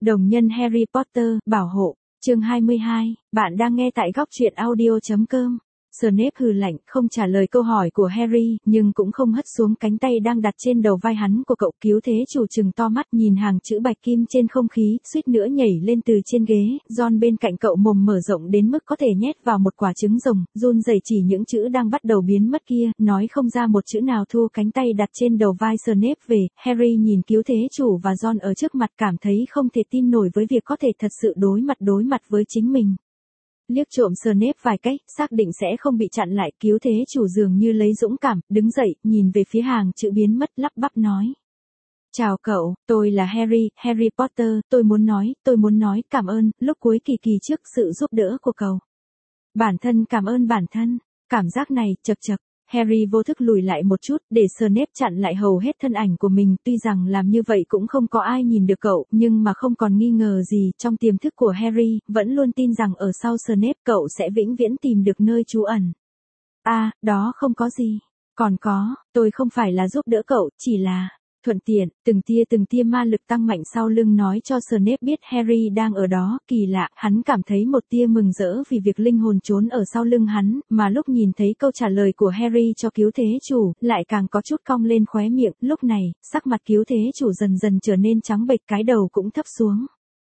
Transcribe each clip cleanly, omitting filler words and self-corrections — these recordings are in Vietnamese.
Đồng nhân Harry Potter, bảo hộ, chương 22, bạn đang nghe tại góc truyện audio.com. Snape hừ lạnh, không trả lời câu hỏi của Harry, nhưng cũng không hất xuống cánh tay đang đặt trên đầu vai hắn của cậu. Cứu thế chủ trừng to mắt nhìn hàng chữ bạch kim trên không khí, suýt nữa nhảy lên từ trên ghế. Ron bên cạnh cậu mồm mở rộng đến mức có thể nhét vào một quả trứng rồng, run rẩy chỉ những chữ đang bắt đầu biến mất kia, nói không ra một chữ nào. Thu cánh tay đặt trên đầu vai Snape về. Harry nhìn cứu thế chủ và Ron ở trước mặt, cảm thấy không thể tin nổi với việc có thể thật sự đối mặt với chính mình. Liếc trộm Snape vài cái, xác định sẽ không bị chặn lại, cứu thế chủ dường như lấy dũng cảm, đứng dậy, nhìn về phía hàng chữ biến mất, lắp bắp nói. Chào cậu, tôi là Harry Potter, tôi muốn nói cảm ơn, lúc cuối kỳ trước sự giúp đỡ của cậu. Bản thân cảm ơn bản thân, cảm giác này, chật. Harry vô thức lùi lại một chút, để Snape chặn lại hầu hết thân ảnh của mình. Tuy rằng làm như vậy cũng không có ai nhìn được cậu, nhưng mà không còn nghi ngờ gì, trong tiềm thức của Harry, vẫn luôn tin rằng ở sau Snape cậu sẽ vĩnh viễn tìm được nơi trú ẩn. Đó không có gì. Còn có, tôi không phải là giúp đỡ cậu, chỉ là thuận tiện. Từng tia ma lực tăng mạnh sau lưng nói cho Snape biết Harry đang ở đó. Kỳ lạ, hắn cảm thấy một tia mừng rỡ vì việc linh hồn trốn ở sau lưng hắn, mà lúc nhìn thấy câu trả lời của Harry cho cứu thế chủ, lại càng có chút cong lên khóe miệng. Lúc này, sắc mặt cứu thế chủ dần dần trở nên trắng bệch, cái đầu cũng thấp xuống.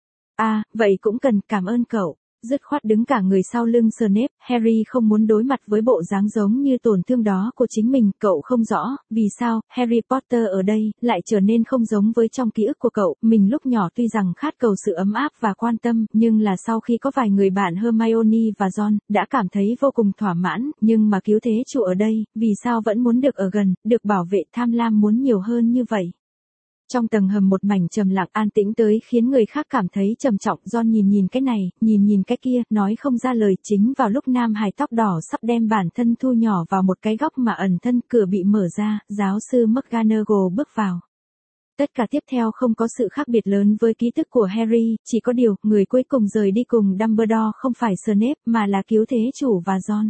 Vậy cũng cần cảm ơn cậu. Dứt khoát đứng cả người sau lưng Snape. Harry không muốn đối mặt với bộ dáng giống như tổn thương đó của chính mình. Cậu không rõ vì sao Harry Potter ở đây lại trở nên không giống với trong ký ức của cậu. Mình lúc nhỏ tuy rằng khát cầu sự ấm áp và quan tâm, nhưng là sau khi có vài người bạn Hermione và Ron, đã cảm thấy vô cùng thỏa mãn. Nhưng mà cứu thế chủ ở đây, vì sao vẫn muốn được ở gần, được bảo vệ, tham lam muốn nhiều hơn như vậy. Trong tầng hầm một mảnh trầm lặng an tĩnh tới khiến người khác cảm thấy trầm trọng. Ron nhìn cái này, nhìn cái kia, nói không ra lời. Chính vào lúc nam hài tóc đỏ sắp đem bản thân thu nhỏ vào một cái góc mà ẩn thân, cửa bị mở ra, giáo sư McGonagall bước vào. Tất cả tiếp theo không có sự khác biệt lớn với ký ức của Harry, chỉ có điều, người cuối cùng rời đi cùng Dumbledore không phải Snape mà là cứu thế chủ và Ron.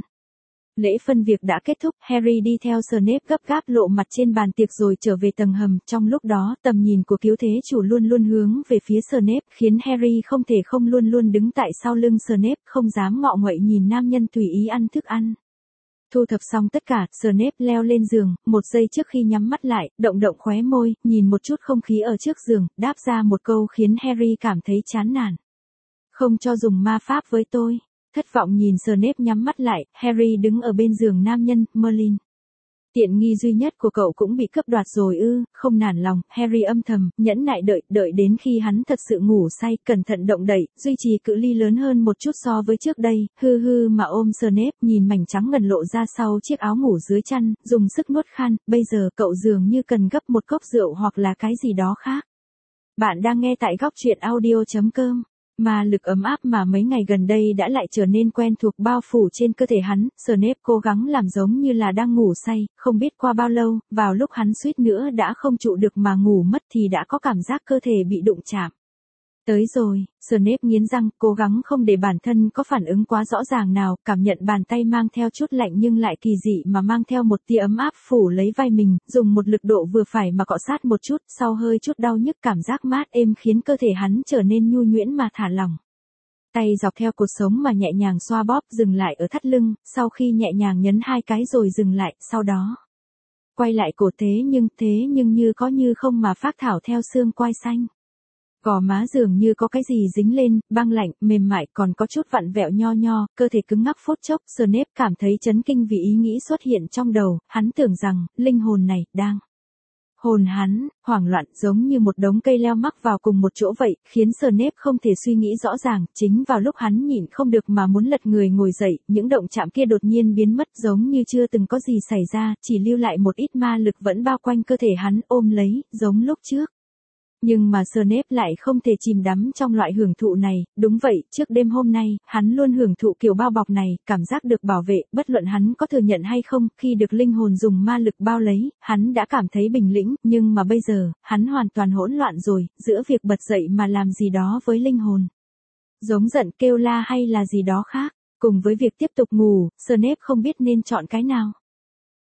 Lễ phân việc đã kết thúc, Harry đi theo Snape gấp gáp lộ mặt trên bàn tiệc rồi trở về tầng hầm. Trong lúc đó, tầm nhìn của cứu thế chủ luôn hướng về phía Snape, khiến Harry không thể không luôn đứng tại sau lưng Snape, không dám ngọ nguậy nhìn nam nhân tùy ý ăn thức ăn. Thu thập xong tất cả, Snape leo lên giường, một giây trước khi nhắm mắt lại, động khóe môi, nhìn một chút không khí ở trước giường, đáp ra một câu khiến Harry cảm thấy chán nản. Không cho dùng ma pháp với tôi. Thất vọng nhìn Snape nhắm mắt lại, Harry đứng ở bên giường nam nhân, Merlin. Tiện nghi duy nhất của cậu cũng bị cướp đoạt rồi ư? Không nản lòng, Harry âm thầm, nhẫn nại đợi đến khi hắn thật sự ngủ say, cẩn thận động đậy, duy trì cự ly lớn hơn một chút so với trước đây, mà ôm Snape, nhìn mảnh trắng ngần lộ ra sau chiếc áo ngủ dưới chăn, dùng sức nuốt khan. Bây giờ cậu dường như cần gấp một cốc rượu hoặc là cái gì đó khác. Bạn đang nghe tại góc truyện audio.com. Ma lực ấm áp mà mấy ngày gần đây đã lại trở nên quen thuộc bao phủ trên cơ thể hắn. Snape cố gắng làm giống như là đang ngủ say, không biết qua bao lâu, vào lúc hắn suýt nữa đã không trụ được mà ngủ mất thì đã có cảm giác cơ thể bị đụng chạm. Tới rồi, Snape nghiến răng, cố gắng không để bản thân có phản ứng quá rõ ràng nào, cảm nhận bàn tay mang theo chút lạnh nhưng lại kỳ dị mà mang theo một tia ấm áp phủ lấy vai mình, dùng một lực độ vừa phải mà cọ sát một chút, sau hơi chút đau nhức, cảm giác mát êm khiến cơ thể hắn trở nên nhu nhuyễn mà thả lỏng. Tay dọc theo cột sống mà nhẹ nhàng xoa bóp, dừng lại ở thắt lưng, sau khi nhẹ nhàng nhấn 2 cái rồi dừng lại, sau đó quay lại cổ, thế nhưng như có như không mà phác thảo theo xương quai xanh. Gò má dường như có cái gì dính lên, băng lạnh, mềm mại, còn có chút vặn vẹo nho, cơ thể cứng ngắc phút chốc. Snape cảm thấy chấn kinh vì ý nghĩ xuất hiện trong đầu, hắn tưởng rằng, linh hồn này, đang hồn hắn, hoảng loạn, giống như một đống cây leo mắc vào cùng một chỗ vậy, khiến Snape không thể suy nghĩ rõ ràng. Chính vào lúc hắn nhịn không được mà muốn lật người ngồi dậy, những động chạm kia đột nhiên biến mất giống như chưa từng có gì xảy ra, chỉ lưu lại một ít ma lực vẫn bao quanh cơ thể hắn, ôm lấy, giống lúc trước. Nhưng mà Snape lại không thể chìm đắm trong loại hưởng thụ này. Đúng vậy, trước đêm hôm nay, hắn luôn hưởng thụ kiểu bao bọc này, cảm giác được bảo vệ, bất luận hắn có thừa nhận hay không. Khi được linh hồn dùng ma lực bao lấy, hắn đã cảm thấy bình lĩnh, nhưng mà bây giờ, hắn hoàn toàn hỗn loạn rồi, giữa việc bật dậy mà làm gì đó với linh hồn, giống giận, kêu la hay là gì đó khác, cùng với việc tiếp tục ngủ, Snape không biết nên chọn cái nào.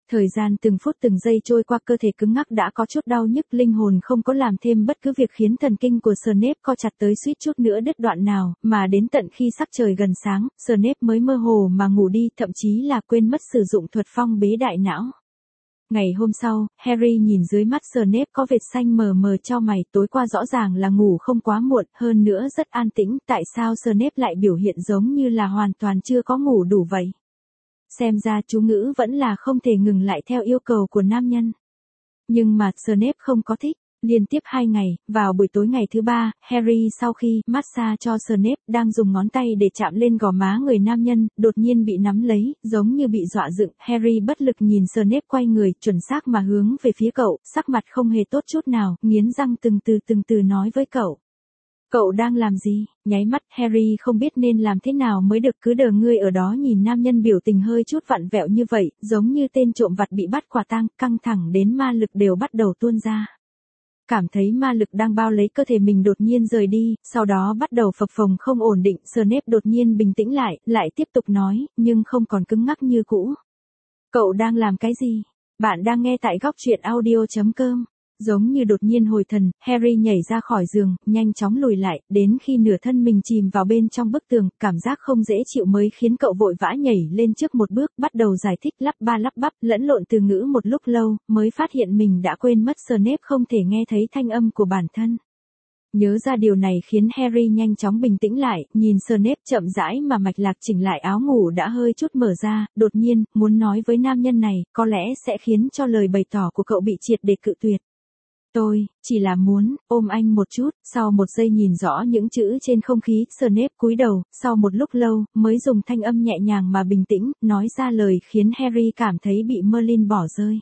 Thời gian từng phút từng giây trôi qua, cơ thể cứng ngắc đã có chút đau nhức, linh hồn không có làm thêm bất cứ việc khiến thần kinh của Snape co chặt tới suýt chút nữa đứt đoạn nào, mà đến tận khi sắc trời gần sáng, Snape mới mơ hồ mà ngủ đi, thậm chí là quên mất sử dụng thuật phong bế đại não. Ngày hôm sau, Harry nhìn dưới mắt Snape có vệt xanh mờ mờ chau mày, tối qua rõ ràng là ngủ không quá muộn, hơn nữa rất an tĩnh, tại sao Snape lại biểu hiện giống như là hoàn toàn chưa có ngủ đủ vậy? Xem ra chú ngữ vẫn là không thể ngừng lại theo yêu cầu của nam nhân. Nhưng mà Snape không có thích. Liên tiếp 2 ngày, vào buổi tối ngày thứ 3, Harry sau khi massage cho Snape đang dùng ngón tay để chạm lên gò má người nam nhân, đột nhiên bị nắm lấy, giống như bị dọa dựng. Harry bất lực nhìn Snape quay người, chuẩn xác mà hướng về phía cậu, sắc mặt không hề tốt chút nào, nghiến răng từng từ nói với cậu. Cậu đang làm gì? Nháy mắt, Harry không biết nên làm thế nào mới được, cứ đờ ngươi ở đó nhìn nam nhân biểu tình hơi chút vặn vẹo như vậy, giống như tên trộm vặt bị bắt quả tang, căng thẳng đến ma lực đều bắt đầu tuôn ra. Cảm thấy ma lực đang bao lấy cơ thể mình đột nhiên rời đi, sau đó bắt đầu phập phồng không ổn định, Snape đột nhiên bình tĩnh lại tiếp tục nói, nhưng không còn cứng ngắc như cũ. Cậu đang làm cái gì? Bạn đang nghe tại góc truyện audio.com. Giống như đột nhiên hồi thần, Harry nhảy ra khỏi giường, nhanh chóng lùi lại, đến khi nửa thân mình chìm vào bên trong bức tường, cảm giác không dễ chịu mới khiến cậu vội vã nhảy lên trước một bước, bắt đầu giải thích lắp ba lắp bắp, lẫn lộn từ ngữ một lúc lâu, mới phát hiện mình đã quên mất Snape không thể nghe thấy thanh âm của bản thân. Nhớ ra điều này khiến Harry nhanh chóng bình tĩnh lại, nhìn Snape chậm rãi mà mạch lạc chỉnh lại áo ngủ đã hơi chút mở ra, đột nhiên, muốn nói với nam nhân này, có lẽ sẽ khiến cho lời bày tỏ của cậu bị triệt để cự tuyệt. Tôi, chỉ là muốn, ôm anh một chút, sau một giây nhìn rõ những chữ trên không khí, Snape cúi đầu, sau một lúc lâu, mới dùng thanh âm nhẹ nhàng mà bình tĩnh, nói ra lời khiến Harry cảm thấy bị Merlin bỏ rơi.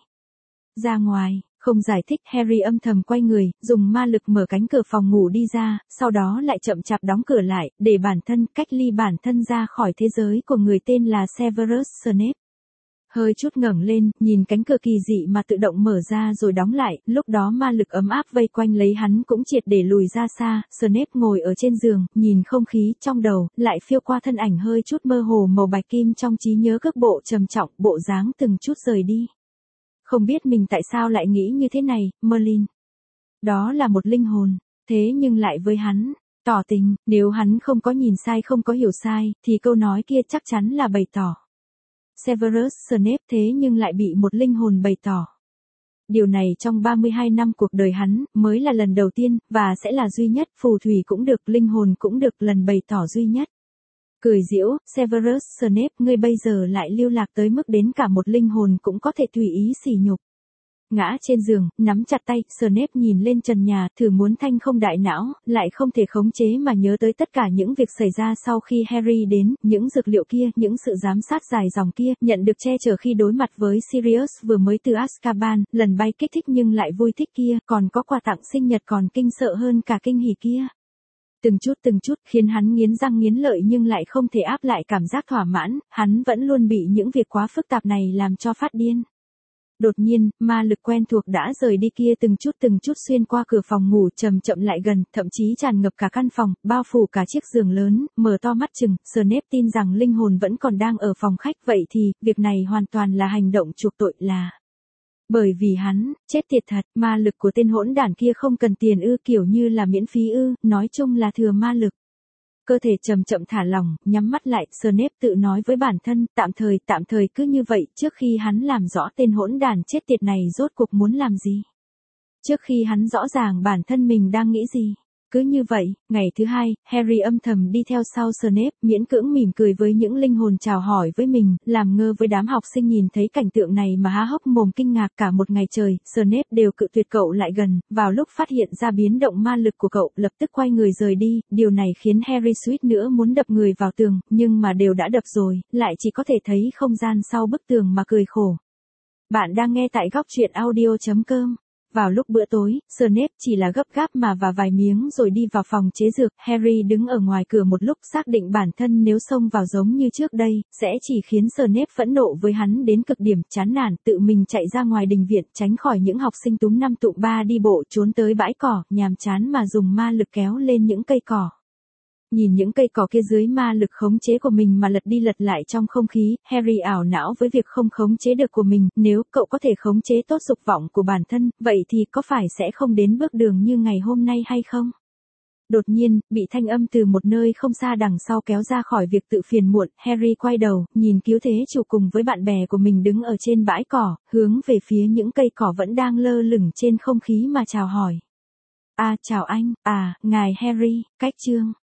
Ra ngoài, không giải thích, Harry âm thầm quay người, dùng ma lực mở cánh cửa phòng ngủ đi ra, sau đó lại chậm chạp đóng cửa lại, để bản thân cách ly bản thân ra khỏi thế giới của người tên là Severus Snape. Hơi chút ngẩng lên, nhìn cánh cửa kỳ dị mà tự động mở ra rồi đóng lại, lúc đó ma lực ấm áp vây quanh lấy hắn cũng triệt để lùi ra xa, Snape ngồi ở trên giường, nhìn không khí trong đầu, lại phiêu qua thân ảnh hơi chút mơ hồ màu bạch kim trong trí nhớ, cước bộ trầm trọng, bộ dáng từng chút rời đi. Không biết mình tại sao lại nghĩ như thế này, Merlin. Đó là một linh hồn, thế nhưng lại với hắn, tỏ tình, nếu hắn không có nhìn sai không có hiểu sai, thì câu nói kia chắc chắn là bày tỏ. Severus Snape thế nhưng lại bị một linh hồn bày tỏ. Điều này trong 32 năm cuộc đời hắn, mới là lần đầu tiên, và sẽ là duy nhất, phù thủy cũng được, linh hồn cũng được, lần bày tỏ duy nhất. Cười giễu, Severus Snape, ngươi bây giờ lại lưu lạc tới mức đến cả một linh hồn cũng có thể tùy ý sỉ nhục. Ngã trên giường, nắm chặt tay, Snape nhìn lên trần nhà, thử muốn thanh không đại não, lại không thể khống chế mà nhớ tới tất cả những việc xảy ra sau khi Harry đến, những dược liệu kia, những sự giám sát dài dòng kia, nhận được che chở khi đối mặt với Sirius vừa mới từ Azkaban, lần bay kích thích nhưng lại vui thích kia, còn có quà tặng sinh nhật còn kinh sợ hơn cả kinh hỉ kia. Từng chút, khiến hắn nghiến răng nghiến lợi nhưng lại không thể áp lại cảm giác thỏa mãn, hắn vẫn luôn bị những việc quá phức tạp này làm cho phát điên. Đột nhiên, ma lực quen thuộc đã rời đi kia từng chút xuyên qua cửa phòng ngủ, chậm chậm lại gần, thậm chí tràn ngập cả căn phòng, bao phủ cả chiếc giường lớn, mở to mắt chừng, Snape tin rằng linh hồn vẫn còn đang ở phòng khách, vậy thì, việc này hoàn toàn là hành động chuộc tội là. Bởi vì hắn, chết tiệt thật, ma lực của tên hỗn đản kia không cần tiền ư, kiểu như là miễn phí ư, nói chung là thừa ma lực. Cơ thể chậm chậm thả lỏng, nhắm mắt lại, Snape tự nói với bản thân, tạm thời cứ như vậy, trước khi hắn làm rõ tên hỗn đản chết tiệt này rốt cuộc muốn làm gì. Trước khi hắn rõ ràng bản thân mình đang nghĩ gì. Cứ như vậy, ngày thứ 2, Harry âm thầm đi theo sau Snape, miễn cưỡng mỉm cười với những linh hồn chào hỏi với mình, làm ngơ với đám học sinh nhìn thấy cảnh tượng này mà há hốc mồm kinh ngạc. Cả một ngày trời, Snape đều cự tuyệt cậu lại gần, vào lúc phát hiện ra biến động ma lực của cậu, lập tức quay người rời đi, điều này khiến Harry suýt nữa muốn đập người vào tường, nhưng mà đều đã đập rồi, lại chỉ có thể thấy không gian sau bức tường mà cười khổ. Bạn đang nghe tại góc truyện audio.com. Vào lúc bữa tối, Snape chỉ là gấp gáp mà và vài miếng rồi đi vào phòng chế dược, Harry đứng ở ngoài cửa một lúc, xác định bản thân nếu xông vào giống như trước đây, sẽ chỉ khiến Snape phẫn nộ với hắn đến cực điểm, chán nản, tự mình chạy ra ngoài đình viện, tránh khỏi những học sinh túm năm tụm ba đi bộ trốn tới bãi cỏ, nhàm chán mà dùng ma lực kéo lên những cây cỏ. Nhìn những cây cỏ kia dưới ma lực khống chế của mình mà lật đi lật lại trong không khí, Harry ảo não với việc không khống chế được của mình, nếu cậu có thể khống chế tốt dục vọng của bản thân, vậy thì có phải sẽ không đến bước đường như ngày hôm nay hay không? Đột nhiên, bị thanh âm từ một nơi không xa đằng sau kéo ra khỏi việc tự phiền muộn, Harry quay đầu, nhìn cứu thế chủ cùng với bạn bè của mình đứng ở trên bãi cỏ, hướng về phía những cây cỏ vẫn đang lơ lửng trên không khí mà chào hỏi. À chào anh, ngài Harry, cách chương.